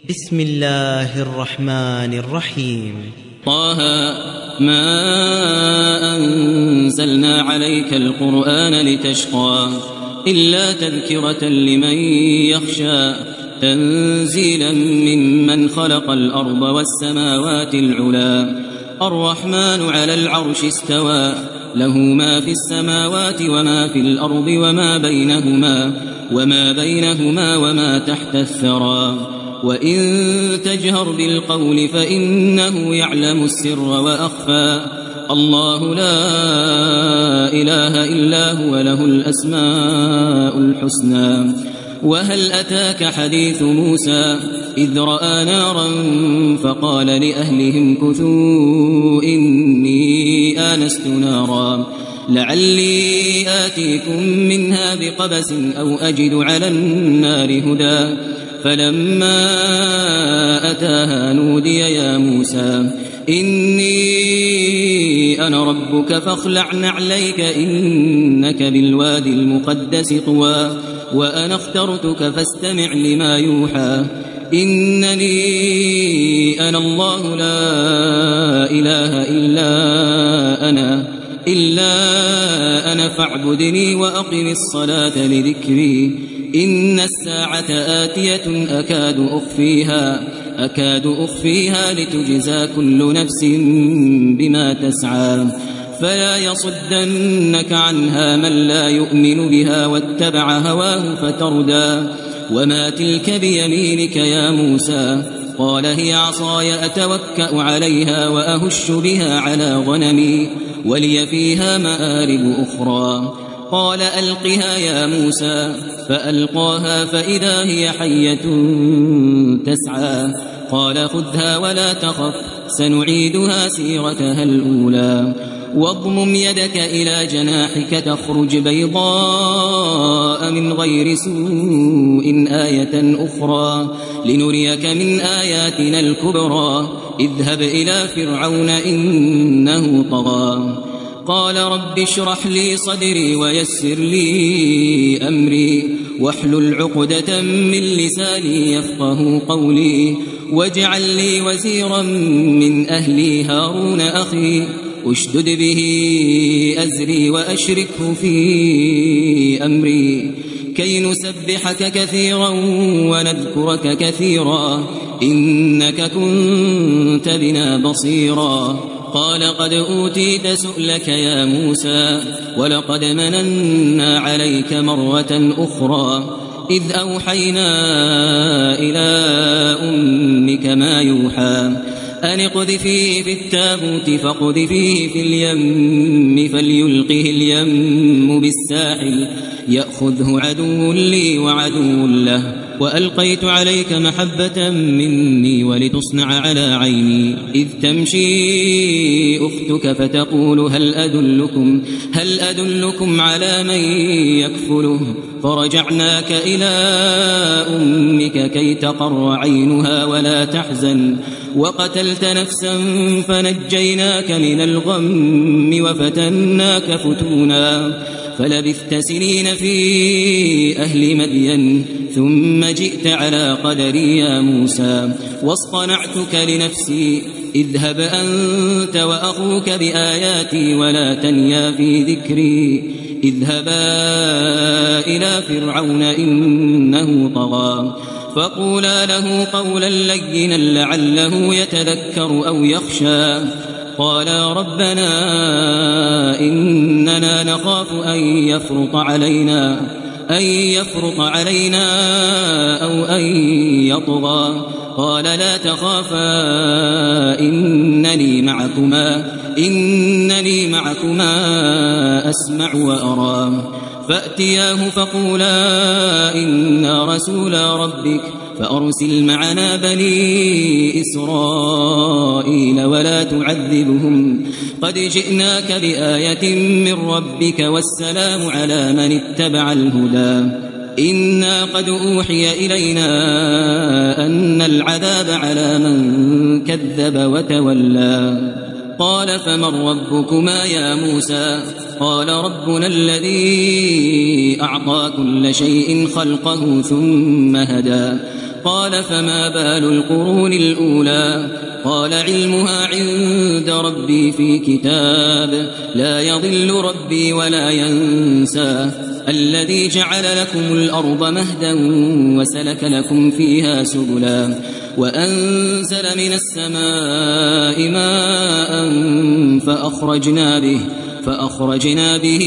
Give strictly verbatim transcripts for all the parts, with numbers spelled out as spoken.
بسم الله الرحمن الرحيم. طه ما أنزلنا عليك القرآن لتشقى إلا تذكرة لمن يخشى تنزيلا ممن خلق الأرض والسماوات العلا الرحمن على العرش استوى له ما في السماوات وما في الأرض وما بينهما وما بينهما وما تحت الثرى وإن تجهر بالقول فإنه يعلم السر وأخفى الله لا إله إلا هو له الأسماء الحسنى. وهل أتاك حديث موسى إذ رأى نارا فقال لأهلهم كثوا إني آنست نارا لعلي آتيكم منها بقبس أو أجد على النار هدى فلما أتاها نودي يا موسى إني أنا ربك فاخلع نعليك إنك بالواد المقدس طوى وأنا اخترتك فاستمع لما يوحى إنني أنا الله لا إله إلا أنا إلا أنا فاعبدني وأقم الصلاة لذكري إن الساعة آتية أكاد أخفيها أكاد أخفيها لتجزى كل نفس بما تسعى فلا يصدنك عنها من لا يؤمن بها واتبع هواه فتردى وما تلك بيمينك يا موسى قال هي عصاي أتوكأ عليها وأهش بها على غنمي ولي فيها مآرب أخرى قال ألقها يا موسى فألقاها فإذا هي حية تسعى قال خذها ولا تخف سنعيدها سيرتها الأولى واضمم يدك إلى جناحك تخرج بيضاء من غير سوء آية أخرى لنريك من آياتنا الكبرى اذهب إلى فرعون إنه طغى قال رب اشرح لي صدري ويسر لي أمري واحلل عقدة من لساني يفقه قولي واجعل لي وزيرا من أهلي هارون أخي اشدد به أزري وأشركه في أمري كي نسبحك كثيرا ونذكرك كثيرا إنك كنت بنا بصيرا قال قد أوتيت سؤلك يا موسى ولقد مننا عليك مرة أخرى إذ أوحينا إلى أمك ما يوحى أن اقذفيه في التابوت فاقذفيه في اليم فليلقه اليم بالساحل يأخذه عدو لي وعدو له وألقيت عليك محبة مني ولتصنع على عيني إذ تمشي أختك فتقول هل أدلكم, هل أدلكم على من يكفله فرجعناك إلى أمك كي تقر عينها ولا تحزن وقتلت نفسا فنجيناك من الغم وفتناك فتونا فلبثت سنين في أهل مدين ثم جئت على قدري يا موسى واصطنعتك لنفسي اذهب أنت وأخوك بآياتي ولا تنيا في ذكري اذهبا إلى فرعون إنه طغى فقولا له قولا لينا لعله يتذكر أو يخشى قالا ربنا إننا نخاف أن يفرط علينا أن يفرط علينا أو أن يطغى قال لا تخافا إنني معكما إنني معكما أسمع وأرى فأتياه فقولا إنا رسولا ربك فأرسل معنا بني إسرائيل ولا تعذبهم قد جئناك بآية من ربك والسلام على من اتبع الهدى إنا قد أوحي إلينا أن العذاب على من كذب وتولى قال فمن ربكما يا موسى قال ربنا الذي أعطى كل شيء خلقه ثم هدى قال فما بال القرون الأولى قال علمها عند ربي في كتاب لا يضل ربي ولا ينسى الذي جعل لكم الأرض مهدا وسلك لكم فيها سبلا وأنزل من السماء ماء فأخرجنا به فأخرجنا به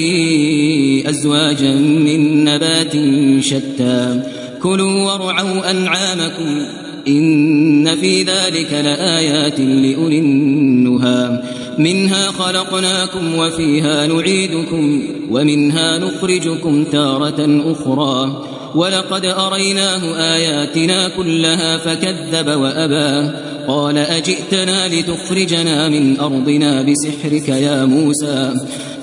أزواجا من نبات شتى كلوا وارعوا أنعامكم إن في ذلك لآيات لأولي النهى منها خلقناكم وفيها نعيدكم ومنها نخرجكم تارة أخرى ولقد أريناه آياتنا كلها فكذب وأبى قال أجئتنا لتخرجنا من أرضنا بسحرك يا موسى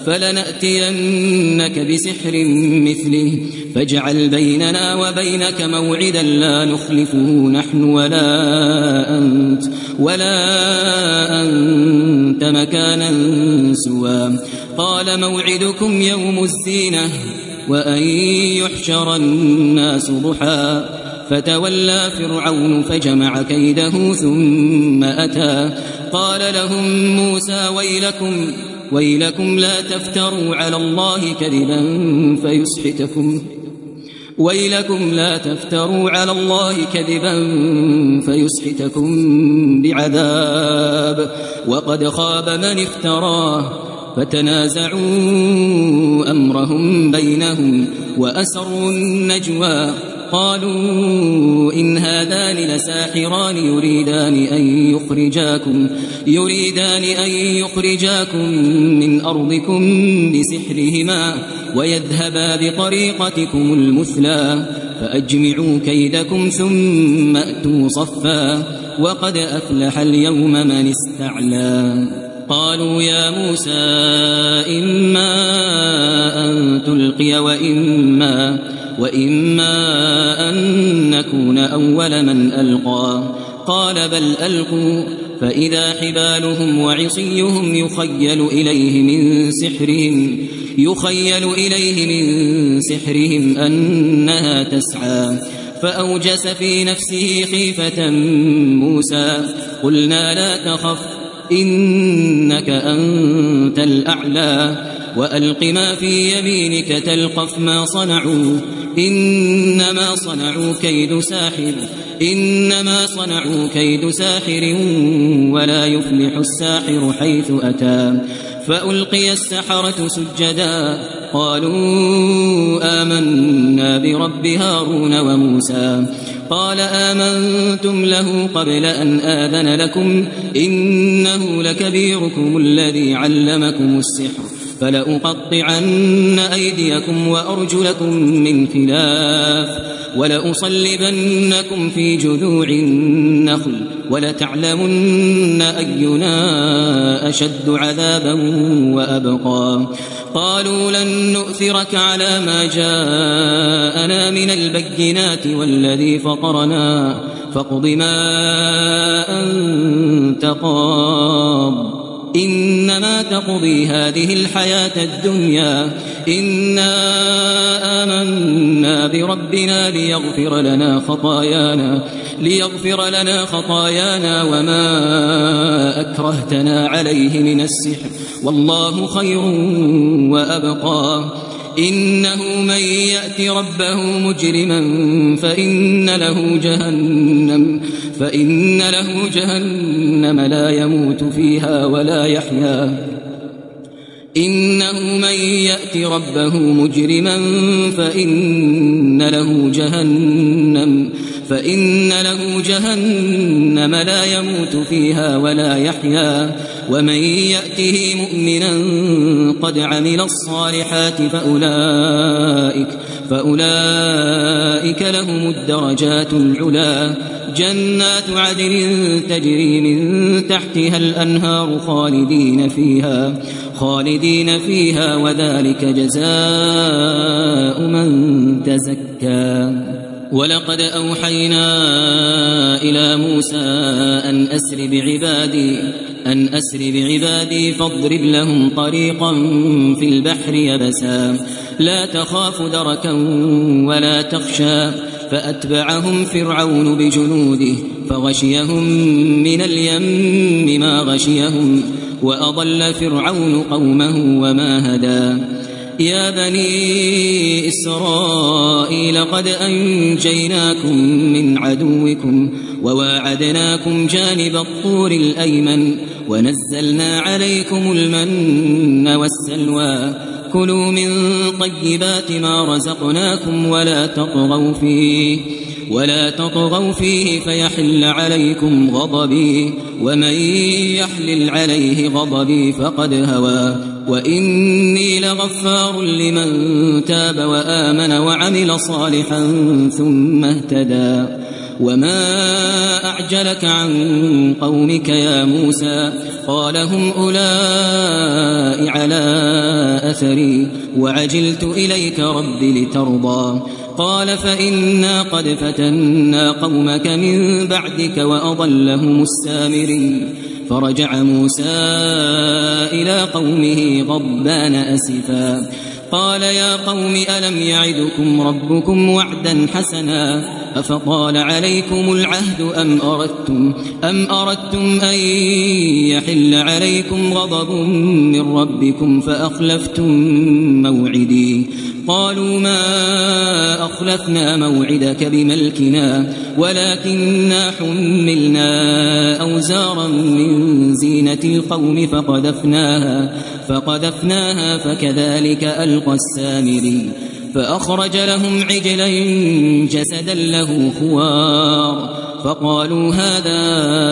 فلنأتينك بسحر مثله فاجعل بيننا وبينك موعدا لا نخلفه نحن ولا أنت ولا أنت مكانا سوى قال موعدكم يوم الزينة وأن يحشر الناس ضحى فتولى فرعون فجمع كيده ثم أتى قال لهم موسى ويلكم ويلكم لا تفتروا على الله كذبا فيسحتكم ويلكم لا تفتروا على الله كذبا فيسحتكم بعذاب وقد خاب من افتراه فتنازعوا أمرهم بينهم وأسروا النجوى قالوا إن هذان لساحران يريدان أن يخرجاكم يريدان أن يخرجاكم من أرضكم بسحرهما ويذهبا بطريقتكم المثلى فأجمعوا كيدكم ثم أتوا صفا وقد أفلح اليوم من استعلى قالوا يا موسى إما أن تلقي وإما وإما أن نكون أول من ألقى قال بل ألقوا فإذا حبالهم وعصيهم يخيل إليه من سحرهم يخيل إليه من سحرهم أنها تسعى فأوجس في نفسه خيفة موسى قلنا لا تخف إنك أنت الأعلى وألق ما في يمينك تلقف ما صنعوا إنما صنعوا كيد ساحر إنما صنعوا كيد ساحر ولا يفلح الساحر حيث أتى فألقي السحرة سجدا قالوا آمنا برب هارون وموسى قال آمنتم له قبل أن آذن لكم إنه لكبيركم الذي علمكم السحر فلأقطعن أيديكم وأرجلكم من خلاف ولأصلبنكم في جذوع النخل ولتعلمن أينا أشد عذابا وأبقى قالوا لن نؤثرك على ما جاءنا من البينات والذي فطرنا فاقض ما أنت قاض إنما تقضي هذه الحياة الدنيا إنا آمنا بربنا ليغفر لنا خطايانا ليغفر لنا خطايانا وما أكرهتنا عليه من السحر والله خير وأبقى إنه من يأت ربه مجرما فإن له جهنم فإن له جهنم لا يموت فيها ولا يحيا إنه من يأت ربه مجرما فإن له جهنم فإن له جهنم لا يموت فيها ولا يحيا ومن يأته مؤمنا قد عمل الصالحات فأولئك فأولئك لهم الدرجات العلا جنات عدن تجري من تحتها الأنهار خالدين فيها خالدين فيها وذلك جزاء من تزكى ولقد أوحينا إلى موسى أن أسر بعبادي أن أسر بعبادي فاضرب لهم طريقا في البحر يبسا لا تخاف دركا ولا تخشى فأتبعهم فرعون بجنوده فغشيهم من اليم ما غشيهم وأضل فرعون قومه وما هدى يا بني إسرائيل قد أنجيناكم من عدوكم وواعدناكم جانب الطور الأيمن ونزلنا عليكم المن والسلوى كلوا من طيبات ما رزقناكم ولا تطغوا فيه ولا تطغوا فيه فيحل عليكم غضبي ومن يحلل عليه غضبي فقد هوى وإني لغفار لمن تاب وآمن وعمل صالحا ثم اهتدى وما أعجلك عن قومك يا موسى قال هم أولئك على أثري وعجلت إليك رب لترضى قال فإنا قد فتنا قومك من بعدك وأضلهم السامري فرجع موسى إلى قومه غضبان أسفا قال يا قوم ألم يعدكم ربكم وعدا حسنا أفطال عليكم العهد أم أردتم, أم أردتم أن يحل عليكم غضب من ربكم فأخلفتم موعدي قالوا ما أخلفنا موعدك بملكنا ولكننا حملنا أوزارا من زينة القوم فقذفناها, فقذفناها فكذلك ألقى السامري فأخرج لهم عجلا جسدا له خوار فقالوا هذا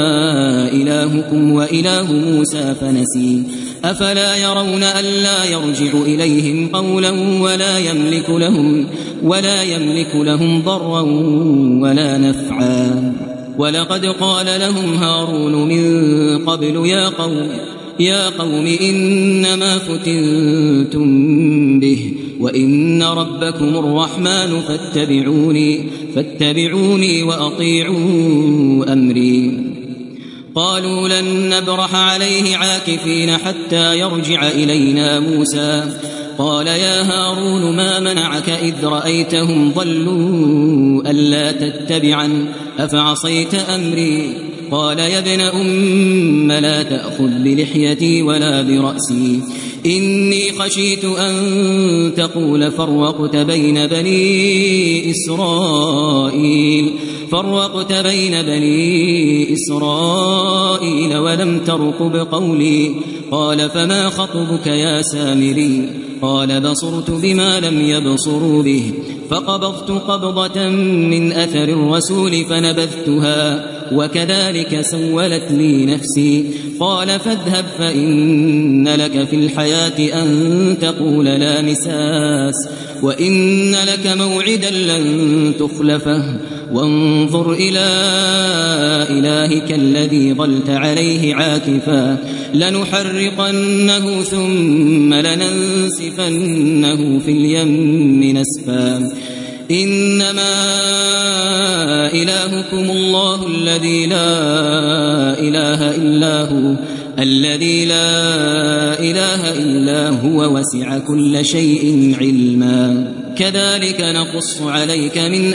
إلهكم وإله موسى فنسي أفلا يرون ألا يرجع إليهم قولا ولا يملك لهم, ولا يملك لهم ضرا ولا نفعا ولقد قال لهم هارون من قبل يا قوم يا قوم إنما فتنتم به وإن ربكم الرحمن فاتبعوني, فاتبعوني وأطيعوا أمري قالوا لن نبرح عليه عاكفين حتى يرجع إلينا موسى قال يا هارون ما منعك إذ رأيتهم ضلوا ألا تتبعا أفعصيت أمري قال يا ابن أم لا تأخذ بلحيتي ولا برأسي إني خشيت أن تقول فرقت بين بني إسرائيل فرقت بين بني إسرائيل ولم ترقب قولي قال فما خطبك يا سامري قال بصرت بما لم يبصروا به فقبضت قبضة من أثر الرسول فنبذتها وكذلك سولت لي نفسي قال فاذهب فإن لك في الحياة أن تقول لا مساس وإن لك موعدا لن تخلفه وانظر إلى إلهك الذي ظلت عليه عاكفا لنحرقنه ثم لننسفنه في اليم نسفا إنما إلهكم الله الذي لا إله إلا هو الذي لا إله إلا هو وسع كل شيء علما كذلك نقص عليك من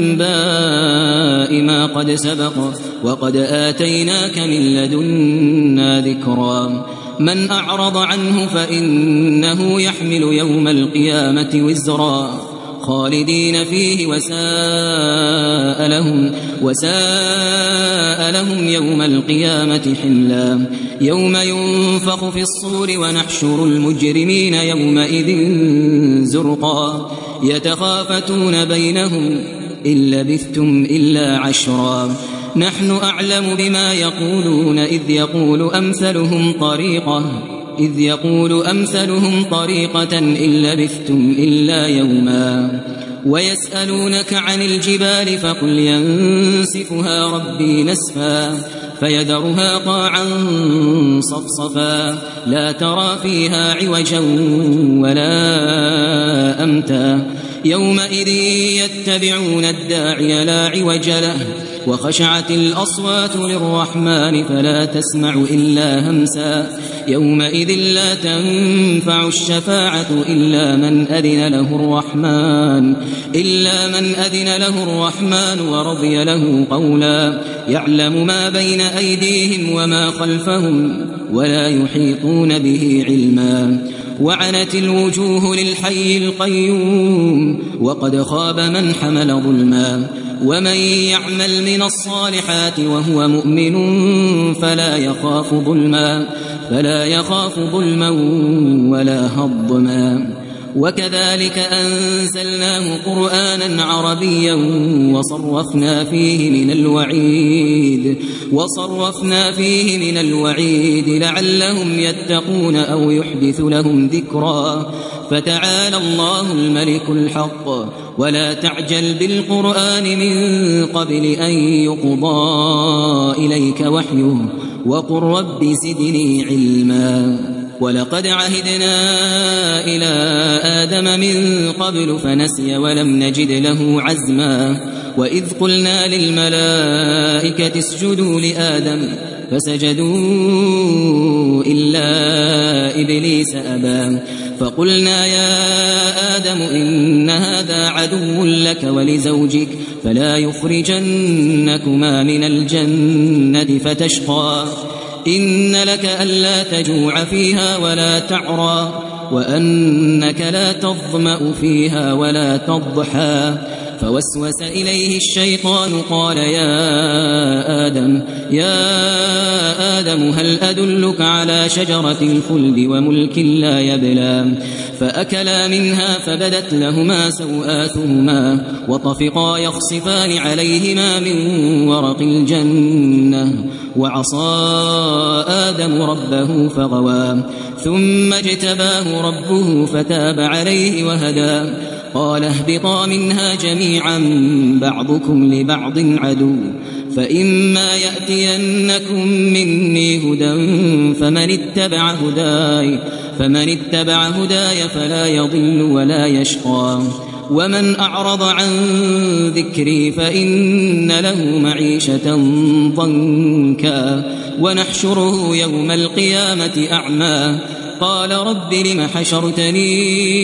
أنباء ما قد سبق وقد آتيناك من لدنا ذكرا من أعرض عنه فإنه يحمل يوم القيامة وزرا خالدين فيه وساء لهم, وساء لهم يوم القيامة حملا يوم ينفخ في الصور ونحشر المجرمين يومئذ زرقا يتخافتون بينهم إن لبثتم إلا عشرا نحن أعلم بما يقولون إذ يقول أمثلهم طريقة إذ يقول أمثلهم طريقة إن لبثتم إلا يوما ويسألونك عن الجبال فقل ينسفها ربي نسفا فيذرها قاعا صفصفا لا ترى فيها عوجا ولا أمتا يومئذ يتبعون الداعي لا عوج له وخشعت الأصوات للرحمن فلا تسمع إلا همسا يومئذ لا تنفع الشفاعة إلا من أذن له الرحمن إلا من أذن له الرحمن ورضي له قولا يعلم ما بين أيديهم وما خلفهم ولا يحيطون به علما وعنت الوجوه للحي القيوم وقد خاب من حمل ظلما ومن يعمل من الصالحات وهو مؤمن فلا يخاف ظلما فلا يخاف ظلما ولا هضما وكذلك أنزلناه قرآنا عربيا وصرفنا فيه من الوعيد وصرفنا فيه من الوعيد لعلهم يتقون أو يحدث لهم ذكرا فتعالى الله الملك الحق ولا تعجل بالقرآن من قبل أن يقضى إليك وحيه وقل رب زدني علما ولقد عهدنا إلى آدم من قبل فنسي ولم نجد له عزما وإذ قلنا للملائكة اسجدوا لآدم فسجدوا إلا إبليس أبى فقلنا يا آدم إن هذا عدو لك ولزوجك فلا يخرجنكما من الجنة فتشقى إن لك ألا تجوع فيها ولا تعرى وأنك لا تظمأ فيها ولا تضحى فوسوس إليه الشيطان قال يا آدم يا آدم هل أدلك على شجرة الخلد وملك لا يبلى فأكلا منها فبدت لهما سوآتهما وطفقا يخصفان عليهما من ورق الجنة وعصى آدم ربه فغوى ثم اجتباه ربه فتاب عليه وهدى قال اهبطا منها جميعا بعضكم لبعض عدو فإما يأتينكم مني هدى فمن اتبع هداي فمن اتبع هداي فلا يضل ولا يشقى ومن أعرض عن ذكري فإن له معيشة ضنكا ونحشره يوم القيامة أعمى قال رب لم حشرتني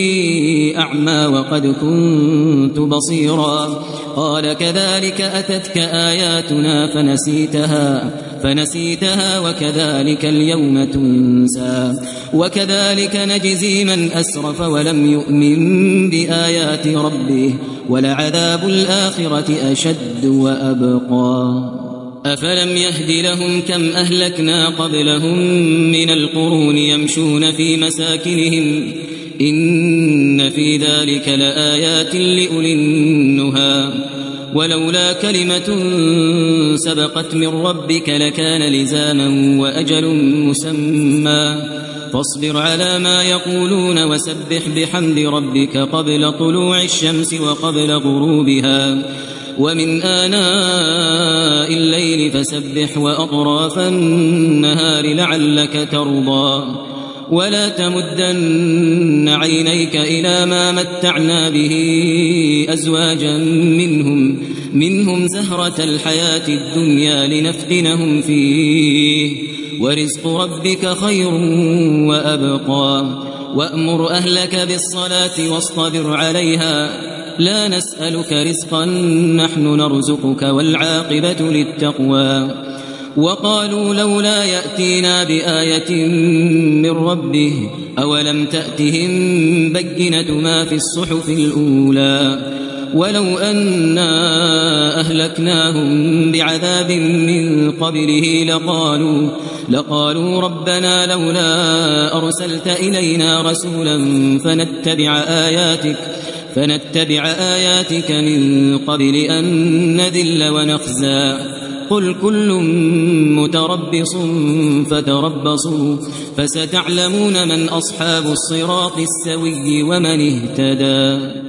أعمى وقد كنت بصيرا قال كذلك أتتك آياتنا فنسيتها فنسيتها وكذلك اليوم تنسى وكذلك نجزي من أسرف ولم يؤمن بآيات ربه ولعذاب الآخرة أشد وأبقى أفلم يهد لهم كم أهلكنا قبلهم من القرون يمشون في مساكنهم إن في ذلك لآيات لأولي النهى ولولا كلمة سبقت من ربك لكان لزاما وأجل مسمى فاصبر على ما يقولون وسبح بحمد ربك قبل طلوع الشمس وقبل غروبها ومن آناء الليل فسبح وأطراف النهار لعلك ترضى ولا تمدن عينيك إلى ما متعنا به أزواجا منهم منهم زهرة الحياة الدنيا لنفتنهم فيه ورزق ربك خير وأبقى وأمر أهلك بالصلاة واصطبر عليها لا نسألك رزقا نحن نرزقك والعاقبة للتقوى وقالوا لولا يأتينا بآية من ربه أولم تأتهم بينة ما في الصحف الأولى ولو أنا أهلكناهم بعذاب من قبله لقالوا لقالوا ربنا لولا أرسلت إلينا رسولا فنتبع آياتك فنتبع آياتك من قبل أن نذل ونخزى قل كل متربص فتربصوا فستعلمون من أصحاب الصراط السوي ومن اهتدى.